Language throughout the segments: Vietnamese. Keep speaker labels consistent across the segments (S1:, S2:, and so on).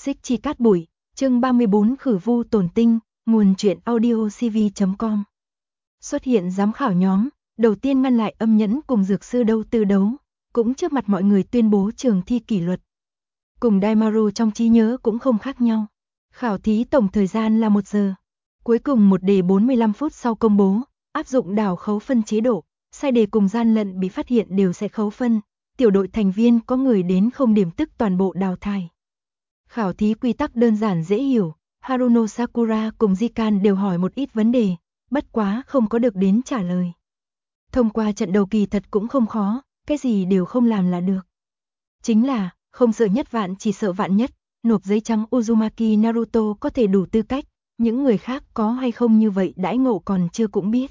S1: Xích chi cát bụi, chương 34 khử vu tổn tinh, nguồn truyện audio cv.com. Xuất hiện giám khảo nhóm, đầu tiên ngăn lại âm nhẫn cùng dược sư Đâu Tư đấu, cũng trước mặt mọi người tuyên bố trường thi kỷ luật. Cùng Daimaru trong trí nhớ cũng không khác nhau. Khảo thí tổng thời gian là 1 giờ. Cuối cùng một đề 45 phút sau công bố, áp dụng đảo khấu phân chế độ, sai đề cùng gian lận bị phát hiện đều sẽ khấu phân. Tiểu đội thành viên có người đến không điểm tức toàn bộ đào thải. Khảo thí quy tắc đơn giản dễ hiểu, Haruno Sakura cùng Jikan đều hỏi một ít vấn đề, bất quá không có được đến trả lời. Thông qua trận đầu kỳ thật cũng không khó, cái gì đều không làm là được. Chính là, không sợ nhất vạn chỉ sợ vạn nhất, nộp giấy trắng Uzumaki Naruto có thể đủ tư cách, những người khác có hay không như vậy đãi ngộ còn chưa cũng biết.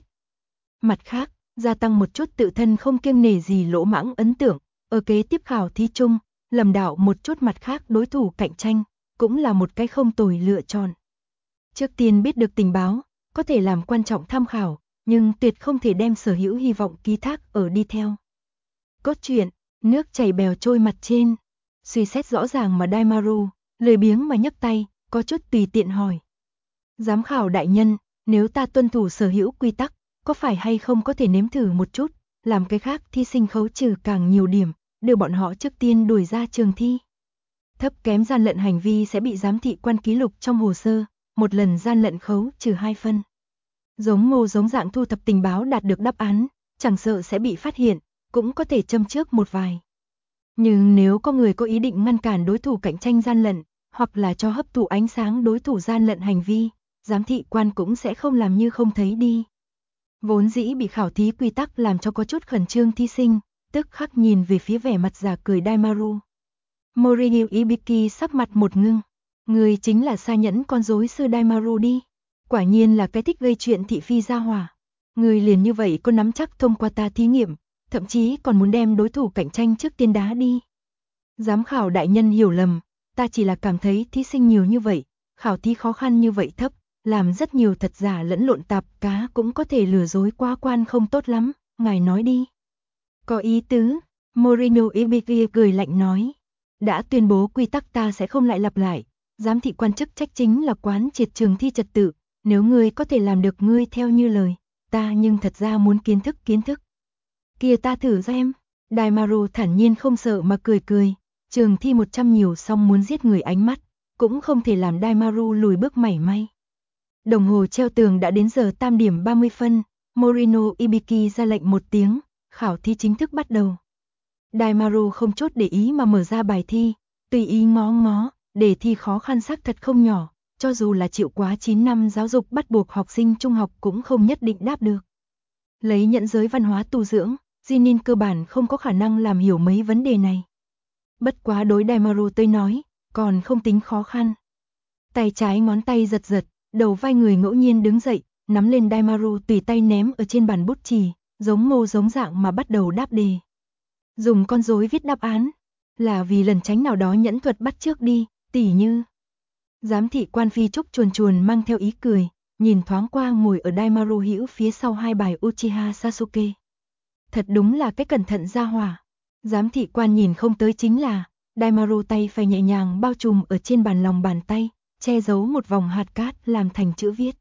S1: Mặt khác, gia tăng một chút tự thân không kiêng nể gì lỗ mãng ấn tượng, ở kế tiếp khảo thí chung, lầm đạo một chút mặt khác đối thủ cạnh tranh, cũng là một cái không tồi lựa chọn. Trước tiên biết được tình báo, có thể làm quan trọng tham khảo, nhưng tuyệt không thể đem sở hữu hy vọng ký thác ở đi theo. Cốt truyện, nước chảy bèo trôi mặt trên, suy xét rõ ràng mà Daimaru, lười biếng mà nhấc tay, có chút tùy tiện hỏi. Giám khảo đại nhân, nếu ta tuân thủ sở hữu quy tắc, có phải hay không có thể nếm thử một chút, làm cái khác thí sinh khấu trừ càng nhiều điểm, đưa bọn họ trước tiên đuổi ra trường thi. Thấp kém gian lận hành vi sẽ bị giám thị quan ký lục trong hồ sơ, một lần gian lận khấu trừ 2 phân. Giống mô giống dạng thu thập tình báo đạt được đáp án, chẳng sợ sẽ bị phát hiện, cũng có thể châm trước một vài. Nhưng nếu có người có ý định ngăn cản đối thủ cạnh tranh gian lận, hoặc là cho hấp thụ ánh sáng đối thủ gian lận hành vi, giám thị quan cũng sẽ không làm như không thấy đi. Vốn dĩ bị khảo thí quy tắc làm cho có chút khẩn trương thí sinh, tức khắc nhìn về phía vẻ mặt giả cười Daimaru. Morihiro Ibiki sắc mặt một ngưng. Người chính là xa nhẫn con rối sư Daimaru đi. Quả nhiên là cái thích gây chuyện thị phi gia hỏa. Người liền như vậy có nắm chắc thông qua ta thí nghiệm, thậm chí còn muốn đem đối thủ cạnh tranh trước tiên đá đi. Giám khảo đại nhân hiểu lầm, ta chỉ là cảm thấy thí sinh nhiều như vậy, khảo thí khó khăn như vậy thấp, làm rất nhiều thật giả lẫn lộn tạp cá cũng có thể lừa dối qua quan không tốt lắm, ngài nói đi. Có ý tứ, Morihiro Ibiki cười lạnh nói. Đã tuyên bố quy tắc ta sẽ không lại lặp lại, giám thị quan chức trách chính là quán triệt trường thi trật tự, nếu ngươi có thể làm được ngươi theo như lời, ta nhưng thật ra muốn kiến thức. Kia ta thử xem, Daimaru thản nhiên không sợ mà cười, trường thi 100 nhiều xong muốn giết người ánh mắt, cũng không thể làm Daimaru lùi bước mảy may. Đồng hồ treo tường đã đến giờ tam điểm 30 phân, Morihiro Ibiki ra lệnh một tiếng, khảo thi chính thức bắt đầu. Daimaru không chốt để ý mà mở ra bài thi, tùy ý ngó, đề thi khó khăn xác thật không nhỏ, cho dù là chịu quá 9 năm giáo dục bắt buộc học sinh trung học cũng không nhất định đáp được. Lấy nhẫn giới văn hóa tu dưỡng, Jinin cơ bản không có khả năng làm hiểu mấy vấn đề này. Bất quá đối Daimaru tới nói, còn không tính khó khăn. Tay trái ngón tay giật, đầu vai người ngẫu nhiên đứng dậy, nắm lên Daimaru tùy tay ném ở trên bàn bút chì, giống mô giống dạng mà bắt đầu đáp đề. Dùng con rối viết đáp án, là vì lần tránh nào đó nhẫn thuật bắt trước đi, tỉ như. Giám thị quan phi trúc chuồn mang theo ý cười, nhìn thoáng qua ngồi ở Daimaru hữu phía sau 2 bài Uchiha Sasuke. Thật đúng là cái cẩn thận gia hỏa. Giám thị quan nhìn không tới chính là, Daimaru tay phải nhẹ nhàng bao trùm ở trên bàn lòng bàn tay, che giấu một vòng hạt cát làm thành chữ viết.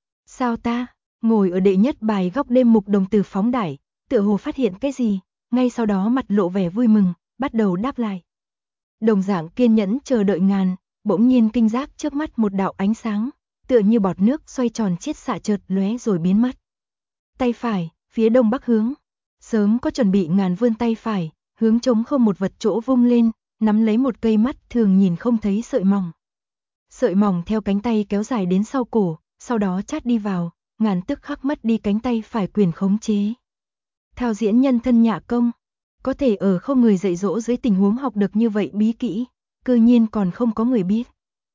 S1: Sao ta, ngồi ở đệ nhất bài góc đêm mục đồng tử phóng đại, tựa hồ phát hiện cái gì. Ngay sau đó mặt lộ vẻ vui mừng, bắt đầu đáp lại. Đồng dạng kiên nhẫn chờ đợi ngàn, bỗng nhiên kinh giác trước mắt một đạo ánh sáng, tựa như bọt nước xoay tròn chiết xạ chợt lóe rồi biến mất. Tay phải, phía đông bắc hướng. Sớm có chuẩn bị ngàn vươn tay phải, hướng trống không một vật chỗ vung lên, nắm lấy một cây mắt thường nhìn không thấy sợi mỏng. Sợi mỏng theo cánh tay kéo dài đến sau cổ, sau đó chát đi vào, ngàn tức khắc mất đi cánh tay phải quyền khống chế. Thao diễn nhân thân nhạ công, có thể ở không người dạy dỗ dưới tình huống học được như vậy bí kỹ, cư nhiên còn không có người biết.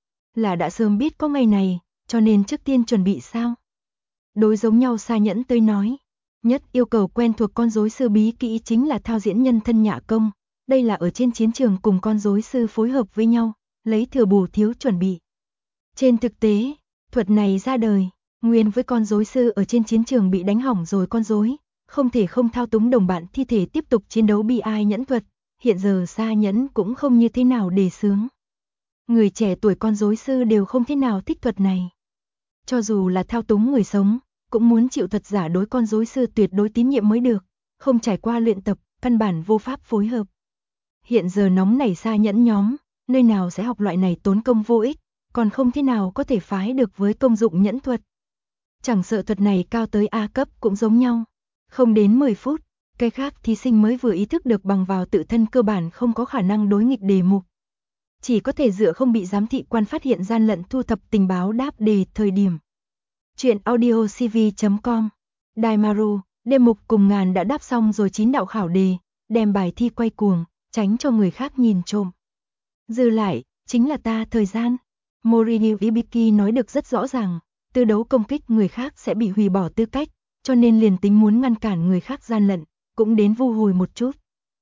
S1: Là đã sớm biết có ngày này, cho nên trước tiên chuẩn bị sao? Đối giống nhau xa nhẫn tới nói, nhất yêu cầu quen thuộc con rối sư bí kỹ chính là thao diễn nhân thân nhạ công, đây là ở trên chiến trường cùng con rối sư phối hợp với nhau, lấy thừa bù thiếu chuẩn bị. Trên thực tế, thuật này ra đời, nguyên với con rối sư ở trên chiến trường bị đánh hỏng rồi con rối. Không thể không thao túng đồng bạn thi thể tiếp tục chiến đấu bi ai nhẫn thuật, hiện giờ xa nhẫn cũng không như thế nào đề xướng. Người trẻ tuổi con rối sư đều không thế nào thích thuật này. Cho dù là thao túng người sống, cũng muốn chịu thuật giả đối con rối sư tuyệt đối tín nhiệm mới được, không trải qua luyện tập, căn bản vô pháp phối hợp. Hiện giờ nóng nảy xa nhẫn nhóm, nơi nào sẽ học loại này tốn công vô ích, còn không thế nào có thể phái được với công dụng nhẫn thuật. Chẳng sợ thuật này cao tới A cấp cũng giống nhau. Không đến 10 phút, cái khác thí sinh mới vừa ý thức được bằng vào tự thân cơ bản không có khả năng đối nghịch đề mục. Chỉ có thể dựa không bị giám thị quan phát hiện gian lận thu thập tình báo đáp đề thời điểm. Chuyện audiocv.com. Daimaru, đề mục cùng ngàn đã đáp xong rồi 9 đạo khảo đề, đem bài thi quay cuồng, tránh cho người khác nhìn trộm. Dư lại, chính là ta thời gian. Morinu Ibiki nói được rất rõ ràng, tư đấu công kích người khác sẽ bị hủy bỏ tư cách, cho nên liền tính muốn ngăn cản người khác gian lận, cũng đến vu hồi một chút.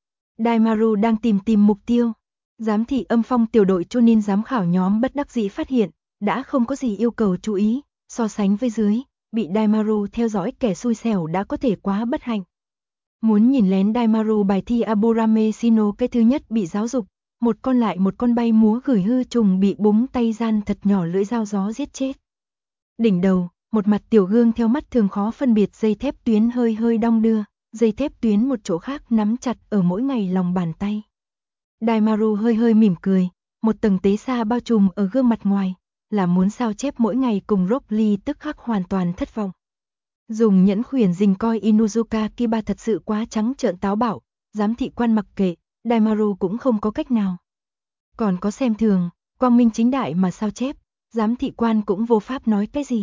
S1: Daimaru đang tìm mục tiêu. Giám thị âm phong tiểu đội Chunin giám khảo nhóm bất đắc dĩ phát hiện, đã không có gì yêu cầu chú ý, so sánh với dưới, bị Daimaru theo dõi kẻ xui xẻo đã có thể quá bất hạnh. Muốn nhìn lén Daimaru bài thi Aburame Shino cái thứ nhất bị giáo dục, một con lại một con bay múa gửi hư trùng bị búng tay gian thật nhỏ lưỡi dao gió giết chết. Đỉnh đầu, một mặt tiểu gương theo mắt thường khó phân biệt dây thép tuyến hơi hơi đong đưa, dây thép tuyến một chỗ khác nắm chặt ở mỗi ngày lòng bàn tay. Daimaru hơi hơi mỉm cười, một tầng tế sa bao trùm ở gương mặt ngoài, là muốn sao chép mỗi ngày cùng Rock Lee tức khắc hoàn toàn thất vọng. Dùng nhẫn khuyển dình coi Inuzuka Kiba thật sự quá trắng trợn táo bạo, giám thị quan mặc kệ, Daimaru cũng không có cách nào. Còn có xem thường, quang minh chính đại mà sao chép, giám thị quan cũng vô pháp nói cái gì.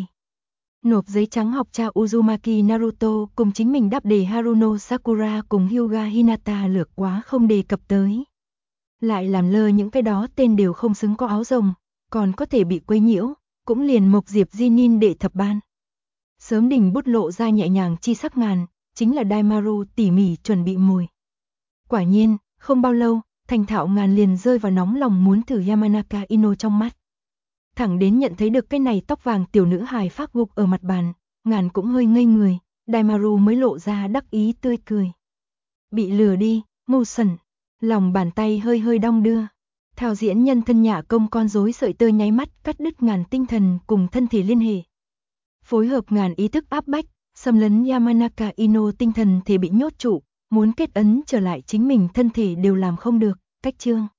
S1: Nộp giấy trắng học cha Uzumaki Naruto cùng chính mình đáp đề Haruno Sakura cùng Hyuga Hinata lược quá không đề cập tới. Lại làm lơ những cái đó tên đều không xứng có áo rồng, còn có thể bị quấy nhiễu, cũng liền Mộc Diệp Jinin đệ thập ban. Sớm đỉnh bút lộ ra nhẹ nhàng chi sắc ngàn, chính là Daimaru tỉ mỉ chuẩn bị mồi. Quả nhiên, không bao lâu, thành thạo ngàn liền rơi vào nóng lòng muốn thử Yamanaka Ino trong mắt. Thẳng đến nhận thấy được cái này tóc vàng tiểu nữ hài phác gục ở mặt bàn, ngàn cũng hơi ngây người, Daimaru mới lộ ra đắc ý tươi cười. Bị lừa đi, ngu xuẩn. Lòng bàn tay hơi hơi đong đưa. Thao diễn nhân thân nhả công con rối sợi tơ nháy mắt cắt đứt ngàn tinh thần cùng thân thể liên hệ. Phối hợp ngàn ý thức áp bách, xâm lấn Yamanaka Ino tinh thần thể bị nhốt trụ, muốn kết ấn trở lại chính mình thân thể đều làm không được, cách chương.